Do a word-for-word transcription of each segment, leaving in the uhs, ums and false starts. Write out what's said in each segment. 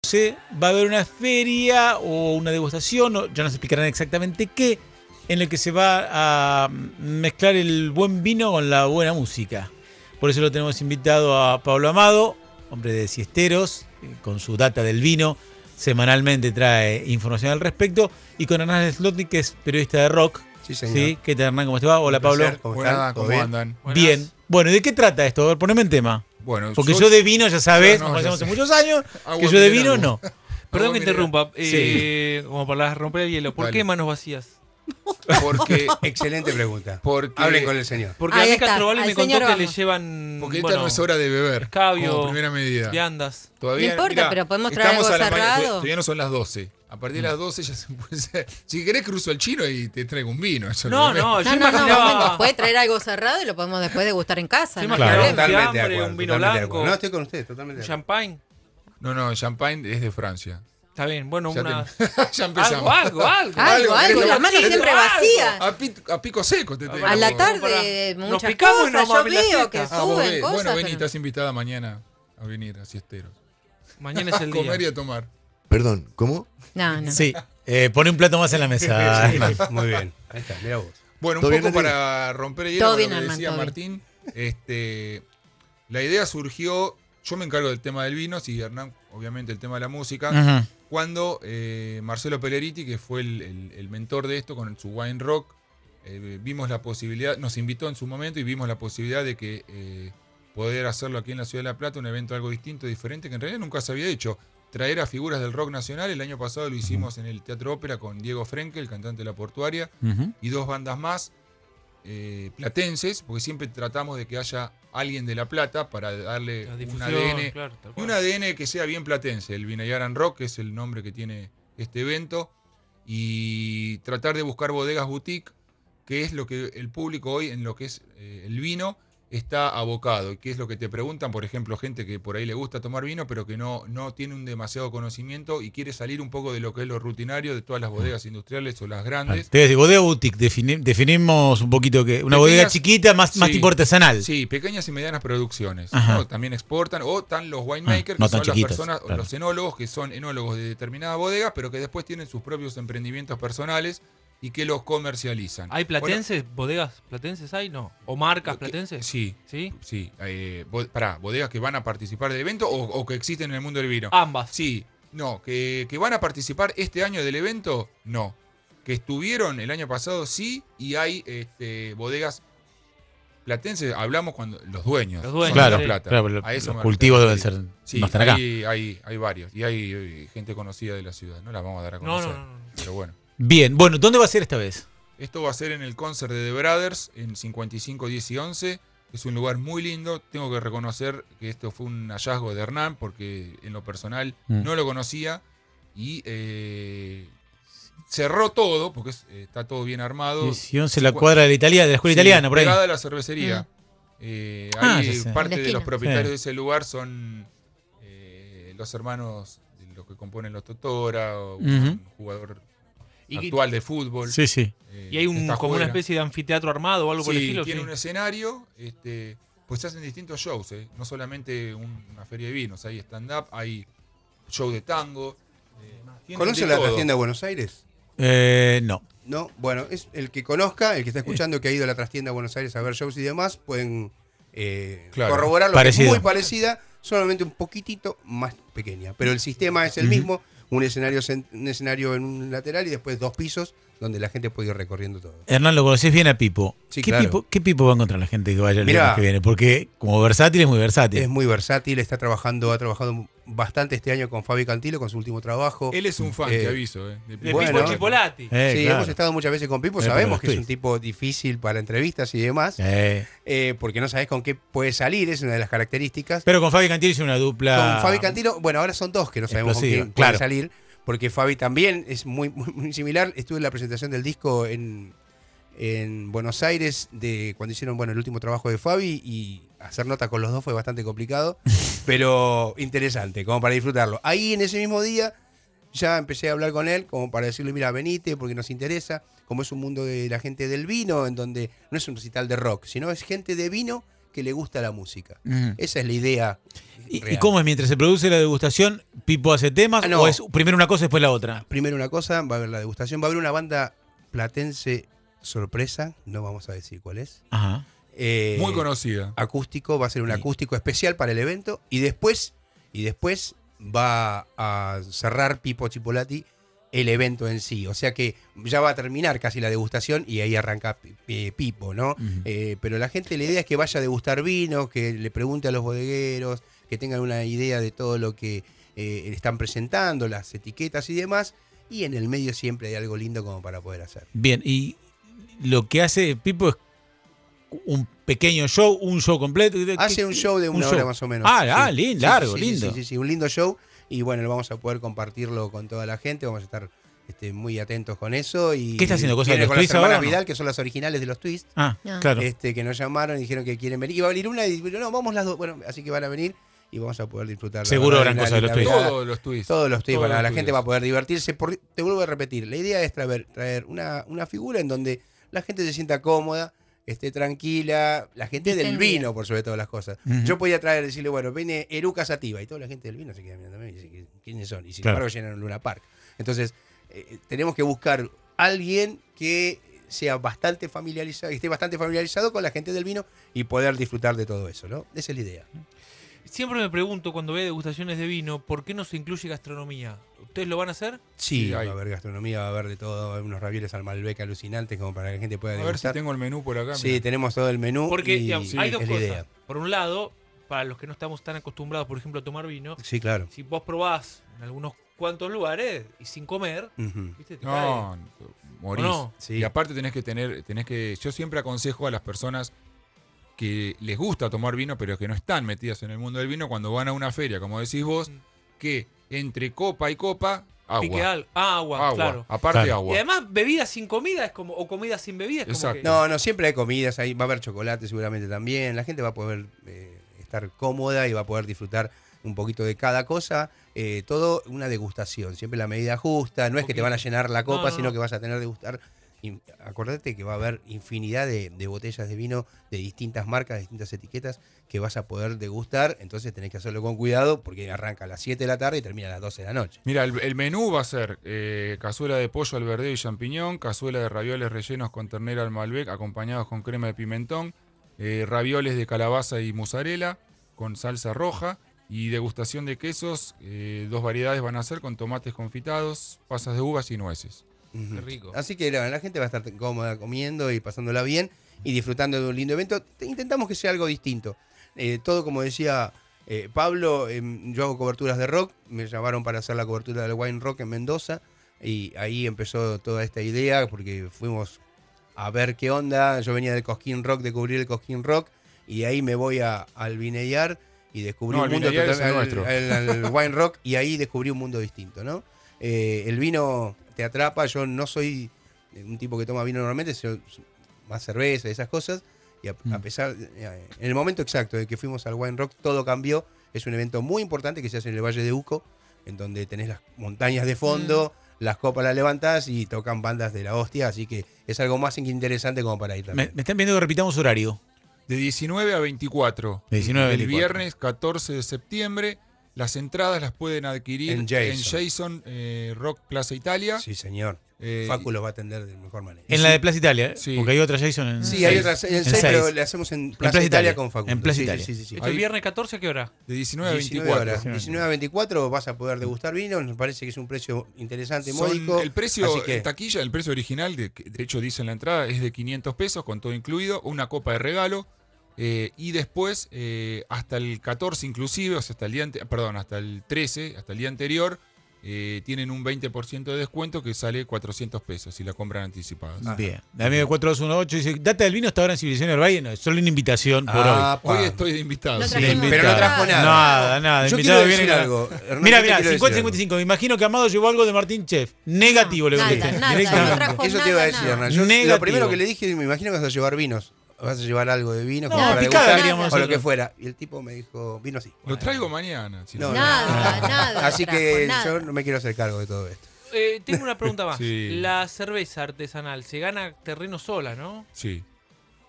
Va a haber una feria o una degustación, o ya nos explicarán exactamente qué, en el que se va a mezclar el buen vino con la buena música. Por eso lo tenemos invitado a Pablo Amado, hombre de Siesteros, con su data del vino. Semanalmente trae información al respecto. Y con Hernán Slotnick, que es periodista de rock. Sí, señor. ¿Sí? ¿Qué tal, Hernán? ¿Cómo te va? Hola, Pablo. ¿Cómo, Buena, ¿cómo andan? Bien. Bueno, ¿y de qué trata esto? A ver, poneme en tema. Bueno, Porque yo, yo de vino, ya sabés, no, nos conocemos ya hace muchos años, Agua que yo de mineral, vino no. Perdón que mineral. interrumpa, eh, como para romper el hielo. ¿Por Dale. qué manos vacías? Porque, Excelente pregunta. porque, Hablen con el señor. Porque Ahí a mí está, Castrovale al me contó señor que le vamos. llevan porque esta bueno, no es hora de beber. escabio, Como primera medida. viandas. Todavía, No importa, pero podemos traer estamos algo a la mañana, cerrado. Todavía no son las doce. A partir de las doce ya se puede ser. Si querés cruzo al chino y te traigo un vino. Eso es No, lo que no, me- yo No, no, no, un imaginaba... momento. Puede traer algo cerrado y lo podemos después degustar en casa. Sí, No hay claro. problema. Totalmente Totalmente de fiambre, acuerdo. un vino totalmente de blanco. acuerdo. No, estoy con usted, totalmente de acuerdo. Champagne. No, no, champagne es de Francia. Está bien, bueno, Ya, una... te- ya empezamos. algo, algo, algo. Algo, algo, ¿querés la algo? mano siempre Algo. vacía. A, pi- a pico seco te tengo. A la Para- tarde, nos muchas picamos y nos cosas. vamos a Yo abrir la veo fiesta. que Ah, vos suben ves. cosas. Bueno, vení, pero- estás invitada mañana a venir a Siesteros. Mañana es el A día. comer y a tomar. Perdón, ¿cómo? No, no. Sí, eh, pone un plato más en la mesa, Sí, Hernán. muy bien. Ahí está, mira vos. Bueno, un ¿Todo bien, poco Nati? para romper el hielo Todo con bien, lo que Hernán, decía todo bien. Martín. Este, la idea surgió, yo me encargo del tema del vino, y Hernán, obviamente, el tema de la música. Ujú. Cuando eh, Marcelo Pelleriti, que fue el, el- el mentor de esto con su Wine Rock, eh, vimos la posibilidad, nos invitó en su momento y vimos la posibilidad de que eh, poder hacerlo aquí en la Ciudad de La Plata, un evento algo distinto, diferente, que en realidad nunca se había hecho. Traer a figuras del rock nacional. El año pasado lo hicimos en el Teatro Ópera con Diego Frenkel, el cantante de La Portuaria, Ujú. y dos bandas más eh, platenses, porque siempre tratamos de que haya alguien de La Plata para darle La un difusión, A D N claro, tal y cual. un A D N que sea bien platense. El Vinayaran Rock, que es el nombre que tiene este evento, y tratar de buscar bodegas boutique, que es lo que el público hoy en lo que es eh, el vino está abocado, y que es lo que te preguntan, por ejemplo, gente que por ahí le gusta tomar vino, pero que no, no tiene un demasiado conocimiento y quiere salir un poco de lo que es lo rutinario de todas las bodegas industriales o las Ah, grandes. te voy a decir, bodega boutique, defini- definimos un poquito que una Pequeñas- bodega chiquita, más, más sí. tipo artesanal. Sí, pequeñas y medianas producciones. Ajá. ¿no? También exportan. O están los winemakers, no que tan son las chiquitas, personas, claro. los enólogos, que son enólogos de determinada bodega, pero que después tienen sus propios emprendimientos personales y que los comercializan. ¿Hay platenses? ¿Bodegas platenses hay? No. ¿O marcas Bueno, que- platenses? Sí, ¿Sí? sí. Eh, bo- pará, bodegas que van a participar del evento o, o que existen en el mundo del vino. Ambas. Sí, no, que, que van a participar este año del evento, no. Que estuvieron el año pasado, sí, y hay este, bodegas platenses, hablamos cuando los dueños. Los dueños, son Claro, de La Plata. claro, pero A eso los me cultivos deben refiero. ser, Sí, no están acá. hay, hay, hay varios. Y hay, eh, gente conocida de la ciudad. No las vamos a dar a No, conocer. no, no, no. Pero bueno. Bien, bueno, ¿dónde va a ser esta vez? Esto va a ser en el concert de The Brothers, en cincuenta y cinco, diez y once. Es un lugar muy lindo. Tengo que reconocer que esto fue un hallazgo de Hernán, porque en lo personal Mm. no lo conocía. Y eh, cerró todo, porque es- eh, está todo bien armado. diez y once, la Cincu- cuadra de la, Italia, de la escuela Sí, italiana, por ahí. pegada a la cervecería. Eh, Ah, ahí ya sé. parte En la de los esquina. propietarios Sí. de ese lugar son eh, los hermanos de los que componen los Totora, o un Ujú. jugador ¿Y, que- actual de fútbol. Sí, sí. eh, y hay un, está como una afuera. especie de anfiteatro armado o algo por el Sí, estilo? tiene Sí. un escenario, este, pues se hacen distintos shows, eh, no solamente un- una feria de vinos, hay stand-up, hay show de tango. eh, tienen ¿Conoce de la todo. trastienda de Buenos Aires? Eh, no. No, bueno, es el que conozca, el que está escuchando que ha ido a la trastienda de Buenos Aires a ver shows y demás, pueden eh, Claro. corroborarlo. Parecida. Que es muy parecida, solamente un poquitito más pequeña. Pero el sistema es el Ujú. mismo, un escenario, cent- un escenario en un lateral y después dos pisos donde la gente puede ir recorriendo todo. Hernán, lo conocés bien a Pipo. Sí, ¿Qué, claro. Pipo ¿Qué Pipo va a encontrar la gente que vaya el Mirá. viernes que viene? Porque como versátil es muy versátil. Es muy versátil, está trabajando, ha trabajado bastante este año con Fabi Cantilo, con su último trabajo. Él es un fan, Eh, te aviso. Eh, de De Bueno. Pipo Chipolati. Eh, sí, claro. hemos estado muchas veces con Pipo, Eh, sabemos por que los es un tweets. tipo difícil para entrevistas y demás, Eh. eh, porque no sabes con qué puede salir, es una de las características. Pero con Fabi Cantilo hizo una dupla. Con Fabi Cantilo, bueno, ahora son dos que no sabemos con Explosiva, quién claro. puede salir, porque Fabi también es muy, muy, muy similar. Estuve en la presentación del disco en, en Buenos Aires de cuando hicieron bueno el último trabajo de Fabi y hacer nota con los dos fue bastante complicado, pero interesante, como para disfrutarlo. Ahí en ese mismo día ya empecé a hablar con él como para decirle, mira, venite porque nos interesa, como es un mundo de la gente del vino, en donde no es un recital de rock, sino es gente de vino que le gusta la música. Ujú. Esa es la idea. ¿Y, real. y cómo es? Mientras se produce la degustación, Pipo hace temas Ah, no. o es primero una cosa y después la otra. Primero una cosa, va a haber la degustación, va a haber una banda platense sorpresa, no vamos a decir cuál es. Ajá. Eh, Muy conocida. acústico, va a ser un Sí. acústico especial para el evento y después, y después va a cerrar Pipo Chipolati el evento en sí. O sea que ya va a terminar casi la degustación y ahí arranca eh, Pipo, ¿no? Ujú. Eh, pero la gente, la idea es que vaya a degustar vino, que le pregunte a los bodegueros, que tengan una idea de todo lo que eh, están presentando, las etiquetas y demás. Y en el medio siempre hay algo lindo como para poder hacer. Bien, y lo que hace Pipo es un pequeño show, un show completo. Hace un show de una un hora show. más o menos. Ah, Sí. ah, lindo, Sí, largo, sí, sí, lindo. Sí, sí, sí, un lindo show. Y bueno, lo vamos a poder compartirlo con toda la gente. Vamos a estar este, muy atentos con eso. Y ¿Qué está haciendo? ¿Cosas de viene los con las twists hermanas ahora o no? Vidal, que son las originales de los twists. Ah, Ah. claro. Este, que nos llamaron y dijeron que quieren venir. Iba a venir una y dijeron, no, vamos las dos. Bueno, así que van a venir y vamos a poder disfrutar. la Seguro verdad, habrán una cosas de los linda twists. velada. Todos los twists. Todos los twists, Todos para los la twists. gente va a poder divertirse. Por- te vuelvo a repetir, la idea es traer, traer una, una figura en donde la gente se sienta cómoda, esté tranquila, la gente del Distendida. vino, por sobre todas las cosas. Ujú. Yo podía traer, decirle, bueno, viene Eruca Sativa, y toda la gente del vino se queda mirando y dice, ¿quiénes son? Y sin Claro. embargo llenan Luna Park. Entonces, eh, tenemos que buscar alguien que sea bastante familiarizado, que esté bastante familiarizado con la gente del vino y poder disfrutar de todo eso, ¿no? Esa es la idea. Siempre me pregunto cuando ve degustaciones de vino, ¿por qué no se incluye gastronomía? ¿Ustedes lo van a hacer? Sí, Sí, va hay. a haber gastronomía, va a haber de todo, va a haber unos ravioles al Malbec alucinantes como para que la gente pueda A ver si degustar. tengo el menú por acá. Sí, mirá. tenemos todo el menú Porque y digamos, sí, hay es dos la cosas. idea. Por un lado, para los que no estamos tan acostumbrados, por ejemplo, a tomar vino, Sí, claro. si vos probás en algunos cuantos lugares y sin comer, Ujú. ¿viste? Te No, cae. morís. ¿O no? Sí. Y aparte tenés que tener, tenés que. Yo siempre aconsejo a las personas que les gusta tomar vino, pero que no están metidas en el mundo del vino, cuando van a una feria, como decís vos, Mm. que entre copa y copa, Pique agua. al- ah, agua, Agua. claro. Aparte Claro. agua. Y además, bebida sin comida es como, o comida sin bebida es como Exacto. que. No, no, siempre hay comidas, ahí va a haber chocolate seguramente también. La gente va a poder eh, estar cómoda y va a poder disfrutar un poquito de cada cosa. Eh, todo una degustación, siempre la medida justa. No es que te van a llenar la copa, No, no, sino no. que vas a tener degustar. Y acordate que va a haber infinidad de, de botellas de vino de distintas marcas, de distintas etiquetas que vas a poder degustar. Entonces tenés que hacerlo con cuidado porque arranca a las siete de la tarde y termina a las doce de la noche. Mira, el, el menú va a ser eh, cazuela de pollo al verdeo y champiñón, cazuela de ravioles rellenos con ternera al Malbec acompañados con crema de pimentón, eh, ravioles de calabaza y mozzarella con salsa roja y degustación de quesos. Eh, dos variedades van a ser con tomates confitados, pasas de uvas y nueces. Ujú. Qué rico. Así que la, la gente va a estar cómoda comiendo y pasándola bien y disfrutando de un lindo evento. Te- Intentamos que sea algo distinto. Eh, todo como decía eh, Pablo, em, yo hago coberturas de rock, me llamaron para hacer la cobertura del Wine Rock en Mendoza y ahí empezó toda esta idea porque fuimos a ver qué onda. Yo venía del Cosquín Rock, de cubrir el Cosquín Rock y ahí me voy a, al Vineyard y descubrí No, un el mundo Vineyard es el total- nuestro. al- al- al Wine Rock y ahí descubrí un mundo distinto, ¿no? Eh, el vino te atrapa, yo no soy un tipo que toma vino normalmente, soy más cerveza y esas cosas, y a, a pesar, eh, en el momento exacto de que fuimos al Wine Rock, todo cambió. Es un evento muy importante que se hace en el Valle de Uco, en donde tenés las montañas de fondo, las copas las levantás y tocan bandas de la hostia, así que es algo más interesante como para ir Me, también. me están viendo que repitamos horario. De diecinueve a veinticuatro. De diecinueve a El veinticuatro. viernes catorce de septiembre. Las entradas las pueden adquirir En en Jason. Jason, eh, Rock Plaza Italia. Sí, señor. Eh, Facu los va a atender de mejor manera. En la de Plaza Italia, ¿eh? Sí. Porque hay otra Jason en Sí, seis. hay otras en En seis, seis. pero le hacemos en Plaza, Plaza Italia, Italia. con Facu. En Plaza Sí, Italia. sí, sí, sí. ¿Esto es Ahí- viernes catorce a qué hora? De diecinueve a diecinueve veinticuatro. horas. diecinueve a veinticuatro vas a poder degustar vino. Nos parece que es un precio interesante, Son- módico. el precio así que- en taquilla, el precio original, de, que de hecho dice en la entrada, es de quinientos pesos con todo incluido, una copa de regalo. eh, y después, eh, hasta el catorce inclusive, o sea, hasta el día ante- perdón, hasta el trece, hasta el día anterior, eh, tienen un veinte por ciento de descuento que sale cuatrocientos pesos si la compran anticipada. Ah. Bien. El amigo de cuatro dos uno ocho dice, data del vino hasta ahora en Civilización del Valle. No, es solo una invitación por Ah, hoy. Hoy pa. estoy de invitado. No sí. trajimos De Pero no trajo nada. Nada, nada. Yo invitado quiero viene decir con- algo. Hernán, Mira, yo te mira, quiero decir cincuenta algo. cincuenta y cinco. Me imagino que Amado llevó algo de Martín Chef. Negativo le voy a Nada, decir. nada, Directamente. no trajo Eso te iba a decir, nada, Hernán. Yo, Negativo. lo primero que le dije, me imagino que vas a llevar vinos. Vas a llevar algo de vino No, como para picada degustar, queríamos o lo nosotros. que fuera. Y el tipo me dijo, vino sí. Lo traigo mañana. si No, no. no. Nada, nada. Así trajo, que nada. yo no me quiero hacer cargo de todo esto. Eh, tengo una pregunta más. Sí. La cerveza artesanal se gana terreno sola, ¿no? Sí.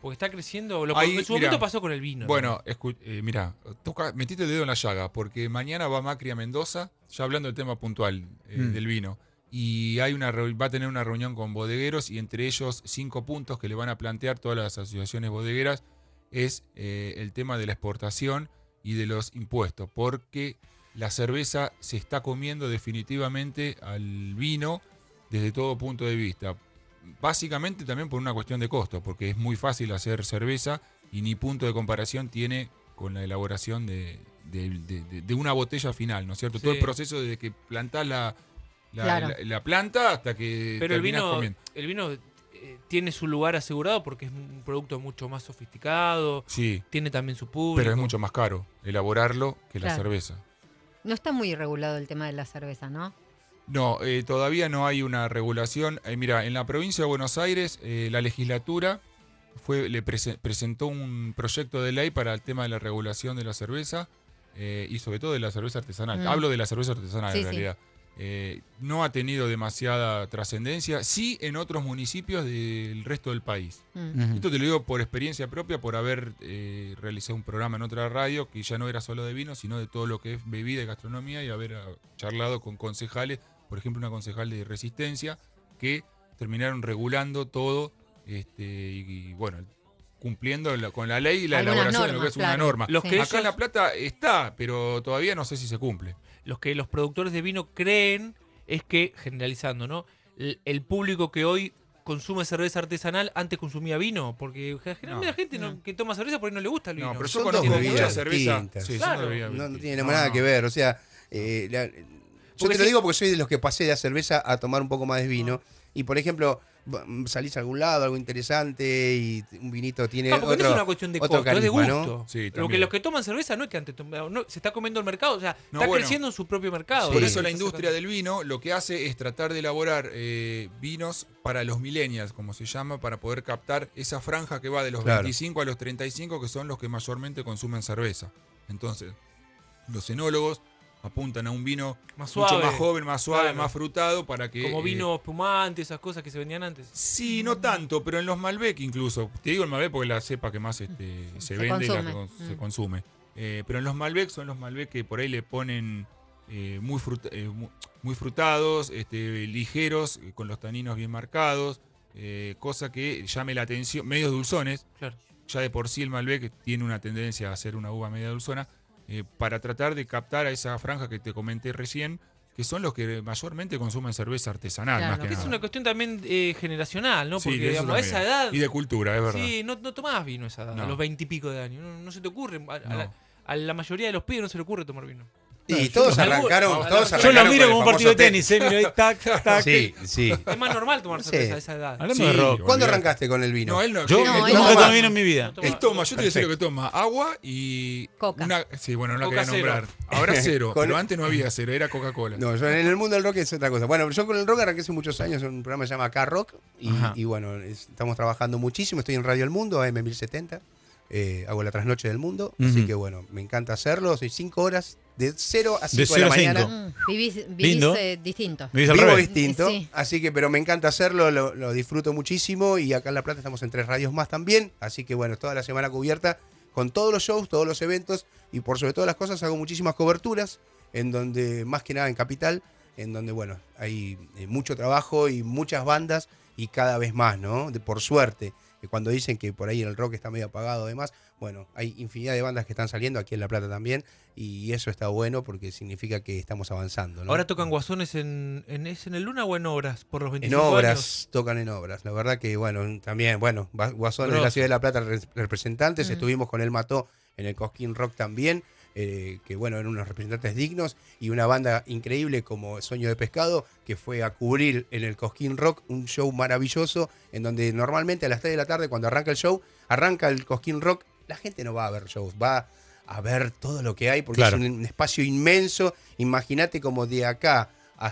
Porque está creciendo. Lo Ahí, en su mirá, momento pasó con el vino. Bueno, escu- eh, mirá, toca, metiste el dedo en la llaga, porque mañana va Macri a Mendoza, ya hablando del tema puntual eh, Mm. del vino. Y hay una reu- va a tener una reunión con bodegueros y entre ellos cinco puntos que le van a plantear todas las asociaciones bodegueras es eh, el tema de la exportación y de los impuestos, porque la cerveza se está comiendo definitivamente al vino desde todo punto de vista. Básicamente también por una cuestión de costo, porque es muy fácil hacer cerveza y ni punto de comparación tiene con la elaboración de, de- de- de- de una botella final, ¿no es cierto? Sí. Todo el proceso desde que plantás la, la, Claro. la- la planta hasta que Pero el terminás vino, comiendo. el vino eh, tiene su lugar asegurado porque es un producto mucho más sofisticado, Sí, tiene también su público. pero es mucho más caro elaborarlo que la Claro. cerveza. No está muy regulado el tema de la cerveza, ¿no? No, eh, todavía no hay una regulación. Eh, mira, en la provincia de Buenos Aires, eh, la legislatura fue, le prese- presentó un proyecto de ley para el tema de la regulación de la cerveza eh, y sobre todo de la cerveza artesanal. Mm. Hablo de la cerveza artesanal Sí, en sí. realidad. Eh, no ha tenido demasiada trascendencia, sí en otros municipios del resto del país. Mm. Ujú. Esto te lo digo por experiencia propia, por haber eh, realizado un programa en otra radio que ya no era solo de vino, sino de todo lo que es bebida y gastronomía y haber ah, charlado con concejales, por ejemplo una concejal de Resistencia, que terminaron regulando todo este, y, y, bueno, cumpliendo la- con la ley y la Algunas elaboración de lo que normas, es una claro. norma. Los Sí. que Acá ellos- en La Plata está, pero todavía no sé si se cumple. Los que los productores de vino creen es que, generalizando, ¿no? El, el público que hoy consume cerveza artesanal antes consumía vino, porque generalmente No. la gente no- que toma cerveza por ahí no le gusta el vino. No, pero yo Son conozco dos mucha bebidas cerveza. distintas. Sí, son Claro. dos bebidas No, no distintas. tiene No, nada no. que ver, o sea, eh, la- yo Porque te lo si- digo porque soy de los que pasé de la cerveza a tomar un poco más de vino. Y por ejemplo, v- salís a algún lado, algo interesante y un vinito tiene No, porque otro, no es una cuestión de otro costo, es de carisma, gusto. ¿no? Sí, Porque también. los que toman cerveza no es que antes tomaba- no, se está comiendo el mercado, o sea, No, está bueno. creciendo en su propio mercado. Sí. Por Sí. eso la Está industria sacando- del vino lo que hace es tratar de elaborar eh, vinos para los millennials, como se llama, para poder captar esa franja que va de los Claro. veinticinco a los treinta y cinco, que son los que mayormente consumen cerveza. Entonces, los enólogos apuntan a un vino Más mucho suave. más joven, más suave, Claro. más frutado, para que... Como eh, vino espumante, esas cosas que se vendían antes. Sí, no tanto, pero en los Malbec incluso. Te digo el Malbec porque es la cepa que más este, se, Se vende y la que consume. con- se Mm. consume. Eh, pero en los Malbec son los Malbec que por ahí le ponen eh, muy, fruta- eh, mu- muy frutados, este, ligeros, eh, con los taninos bien marcados, eh, cosa que llame la atención, medios dulzones. Claro. Ya de por sí el Malbec tiene una tendencia a ser una uva media dulzona, eh, para tratar de captar a esa franja que te comenté recién, que son los que mayormente consumen cerveza artesanal, Claro. más que Que es nada. una cuestión también eh, generacional, ¿no? Sí, Porque de eso digamos, a esa también. edad. Y de cultura, es verdad. Sí, no, no tomabas vino a esa edad, No. a los veintipico de años. No, no se te ocurre. A, a No. la, a la mayoría de los pibes no se le ocurre tomar vino. Y todos Algún- arrancaron, no, todos yo Yo lo arrancaron miro con el como un partido de famoso tenis, ¿eh? Miro ahí, tac, tac. Sí, sí. Es más normal tomar Sí. cerveza a esa edad. Hablamos Sí, de rock. ¿Cuándo olvidate. arrancaste con el vino? No, él no. Yo que- No, él él nunca no. tomé vino en mi vida. No toma- Él toma, yo te decía lo Perfecto. que toma, agua y... Coca. Una, sí, bueno, no la Coca quería cero. nombrar. Ahora cero, Con- pero antes no había cero, era Coca-Cola. No, yo en el mundo del rock es otra cosa. Bueno, yo con el rock arranqué hace muchos años en un programa que se llama K-Rock. Y, Ajá. y bueno, es- estamos trabajando muchísimo. Estoy en Radio El Mundo, A M mil setenta. Eh, hago la trasnoche del mundo. Así Ujú. que bueno, me encanta hacerlo. Soy cinco horas, de cero a cinco de, cero la a cinco. mañana. Mm, Vivís, vivís Lindo. eh, distinto. Me dice al Vivo revés. distinto, Sí. así que, pero me encanta hacerlo, lo, lo disfruto muchísimo y acá en La Plata estamos en tres radios más también, así que bueno, toda la semana cubierta con todos los shows, todos los eventos y por sobre todas las cosas hago muchísimas coberturas, en donde, más que nada en Capital, en donde bueno, hay eh, mucho trabajo y muchas bandas y cada vez más, ¿no? De, por suerte, que cuando dicen que por ahí el rock está medio apagado además, bueno, hay infinidad de bandas que están saliendo aquí en La Plata también y eso está bueno porque significa que estamos avanzando, ¿no? Ahora tocan guasones en, en, ¿es en el Luna o en Obras por los En veinticinco obras, años. tocan en obras. La verdad que, bueno, también, bueno, Ba- Guasón de Grosso. la Ciudad de La Plata, re- representantes, Mm. estuvimos con él Mató en el Cosquín Rock también, eh, que bueno, eran unos representantes dignos y una banda increíble como Sueño de Pescado, que fue a cubrir en el Cosquín Rock un show maravilloso, en donde normalmente a las tres de la tarde, cuando arranca el show, arranca el Cosquín Rock, la gente no va a ver shows, va a ver todo lo que hay, porque Claro. es un, un espacio inmenso. Imagínate como de acá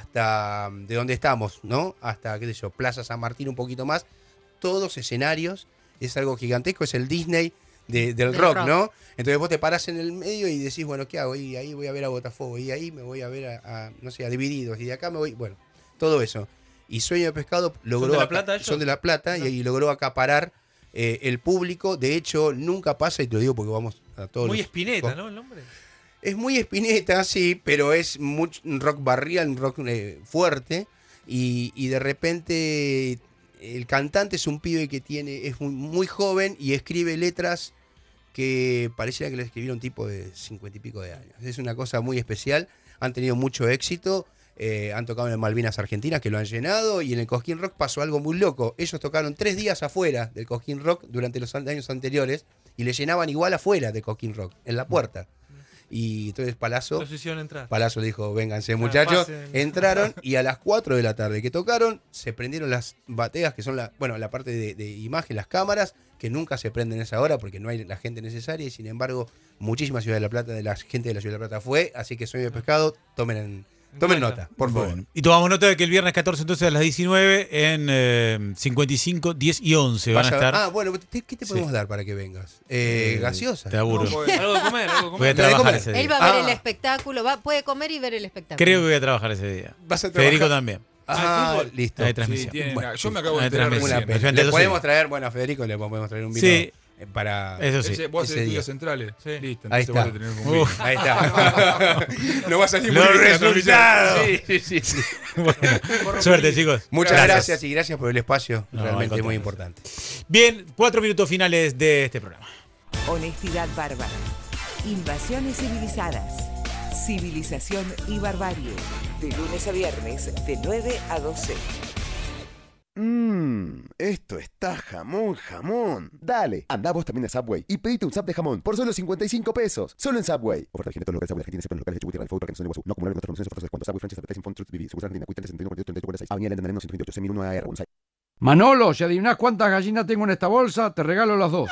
hasta de donde estamos, ¿no? Hasta, qué sé yo, Plaza San Martín, un poquito más, todos escenarios, es algo gigantesco, es el Disney de- del Del rock, rock. ¿no? Entonces vos te parás en el medio y decís, bueno, ¿qué hago? Y ahí voy a ver a Botafogo, y ahí me voy a ver a, a, no sé, a Divididos, y de acá me voy, bueno, todo eso. Y Sueño de Pescado logró... de La aca- Plata ellos? Son de La Plata y, Ajá. y logró acaparar eh, el público, de hecho, nunca pasa, y te lo digo porque vamos a todos Muy los- Spinetta, ¿no? El nombre. Es muy Spinetta, sí, pero es mucho, un rock barrial, un rock eh, fuerte. Y, y de repente el cantante es un pibe que tiene es muy, muy joven y escribe letras que pareciera que le escribiera un tipo de cincuenta y pico de años. Es una cosa muy especial. Han tenido mucho éxito. Eh, han tocado en Malvinas Argentinas, que lo han llenado. Y en el Cosquín Rock pasó algo muy loco. Ellos tocaron tres días afuera del Cosquín Rock durante los años anteriores. Y le llenaban igual afuera de Cosquín Rock, en la puerta. Y entonces Palazzo, Los hicieron entrar. Palazzo le dijo, vénganse muchachos. pasen. Entraron y a las cuatro de la tarde que tocaron, se prendieron las bateas, que son la, bueno, la parte de, de imagen, las cámaras, que nunca se prenden a esa hora porque no hay la gente necesaria. Y sin embargo, muchísima Ciudad de la Plata, de la gente de la Ciudad de la Plata fue. Así que Soy de Pescado, tomen, en, tomen cuenta. nota, por favor. Bueno, y tomamos nota de que el viernes catorce, entonces a las diecinueve, en eh, cincuenta y cinco, diez y once van a Vaya- estar. Ah, bueno, ¿qué ¿qué te podemos Sí. dar para que vengas? Eh, Eh, gaseosa. Te aburro. No, pues, Algo de comer, algo de Voy a comer. Lo de trabajar comer. ese día. Él va a ver Ah. el espectáculo, va, puede comer y ver el espectáculo. Creo que voy a trabajar ese día. ¿Vas a Federico trabajar? también. Ah, fútbol. listo. Hay sí, transmisión. tienen- Bueno, yo me acabo de hay enterar transmisión. recién. Una Transmisión pena. de Le los podemos sí. traer, bueno, a Federico le podemos traer un vino Sí. eh, para Eso sí. Ese, vos ese haces día. estudios centrales. Sí. Listo, Ahí entonces vas a está. tener un vino. Uf. Ahí está. No va a salir muy Los bien la resultados. transmisión. Sí, sí, sí, sí. Bueno, suerte, chicos. Muchas Gracias. gracias. y gracias por el espacio. No, al Realmente contrario. muy importante. Bien, cuatro minutos finales de este programa. Honestidad bárbara. Invasiones civilizadas. Civilización y barbarie. De lunes a viernes, de nueve a doce. Mmm, esto está jamón, jamón. Dale, anda vos también a Subway y pedite un Sub de jamón por solo cincuenta y cinco pesos. Solo en Subway. Oferta vigente en todos los locales Subway Argentina, excepto en los locales de Chubut y Real Food, Parque Nacional de Iguazú. No acumular en otras promociones ofertas de descuento. Subway Franchise Advertising Fund Trust B V. Sucursal Argentina, Cuitante setenta y uno cuarenta y ocho treinta y ocho cuarenta y seis. Avenida Elena Moreno ciento veintiocho, seis mil uno A R, Buenos Aires. Manolo, si adivinás cuántas gallinas tengo en esta bolsa, te regalo las dos.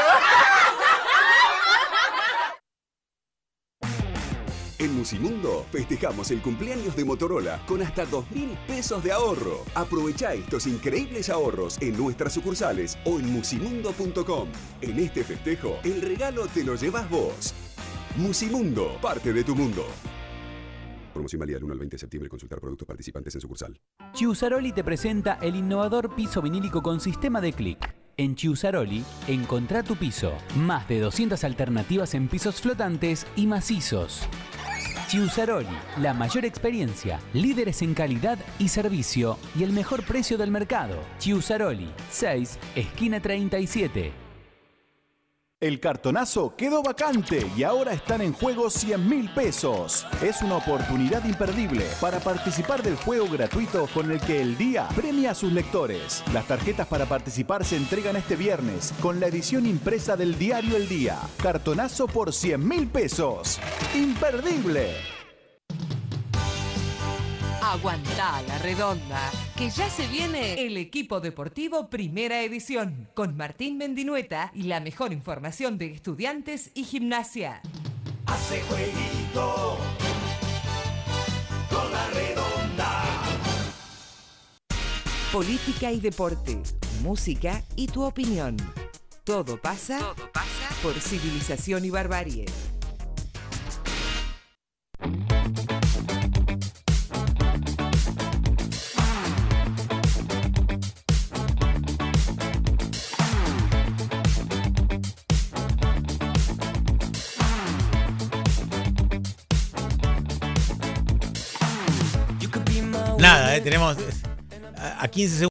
En Musimundo festejamos el cumpleaños de Motorola con hasta dos mil pesos de ahorro. Aprovecha estos increíbles ahorros en nuestras sucursales o en musimundo punto com. En este festejo, el regalo te lo llevas vos. Musimundo, parte de tu mundo. Promoción válida del uno al veinte de septiembre. Consultar productos participantes en sucursal. Chiusaroli te presenta el innovador piso vinílico con sistema de clic. En Chiusaroli, encontrá tu piso. Más de doscientas alternativas en pisos flotantes y macizos. Chiusaroli, la mayor experiencia, líderes en calidad y servicio y el mejor precio del mercado. Chiusaroli, seis, esquina treinta y siete. El cartonazo quedó vacante y ahora están en juego cien mil pesos. Es una oportunidad imperdible para participar del juego gratuito con el que El Día premia a sus lectores. Las tarjetas para participar se entregan este viernes con la edición impresa del diario El Día. Cartonazo por cien mil pesos. ¡Imperdible! Aguantá la redonda, que ya se viene el equipo deportivo Primera Edición, con Martín Mendinueta y la mejor información de estudiantes y gimnasia. Hace jueguito con la redonda. Política y deporte, música y tu opinión. Todo pasa, Todo pasa por Civilización y Barbarie. Nada, eh, tenemos a, a quince segundos.